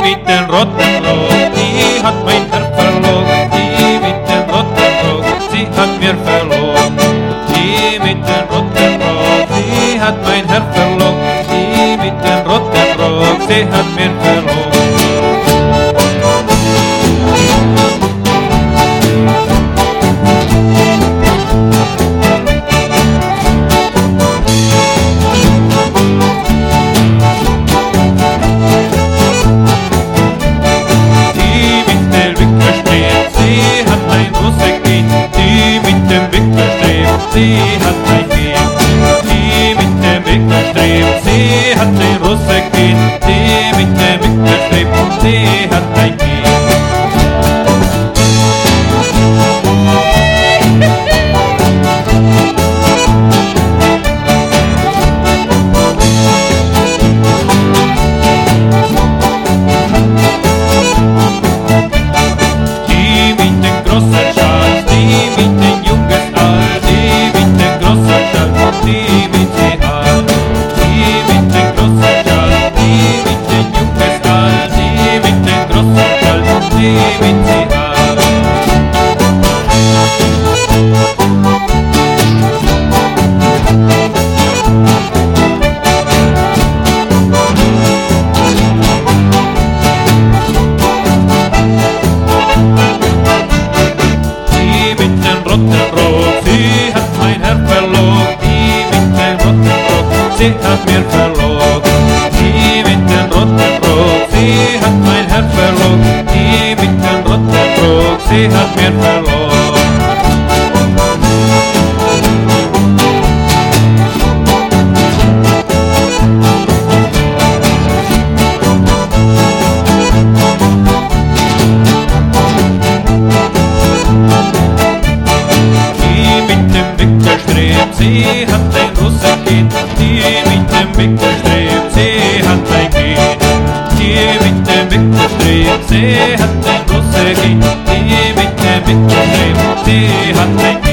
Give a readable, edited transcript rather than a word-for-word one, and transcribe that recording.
mit den roten Rock, die hat mein Herz verloren. Die mit den roten Rock, sie hat mir verloren. Die mit den roten Rock, sie hat mein Herz verloren. Die mit den roten Rock, sie hat mir verloren. Sie hat ein Kind, die mit dem Wickelstreben. Sie hat ein Russekind, die mit dem Wickelstreben. Sie hat ein Kind. Die mit dem großen Schatz, die mit dem jungen All, die mit dem großen Schatz, die mit dem All, die mit dem großen Schatz, die mit dem jungen All, die mit dem großen Schatz, die mit dem All. Die mit dem roten Rock, sie hat mein Herz verloren. Die mit dem roten Rock, sie hat mir verloren. Die mit dem roten Rock, sie hat mein Herz verloren. Die mit dem roten Rock, sie hat mir verloren. Sie hat ein Russekind, die mit dem Wickelstreben. Sie hat ein Kind, die mit dem Wickelstreben. Sie hat ein Russekind, die mit dem Wickelstreben. Sie hat ein Kind.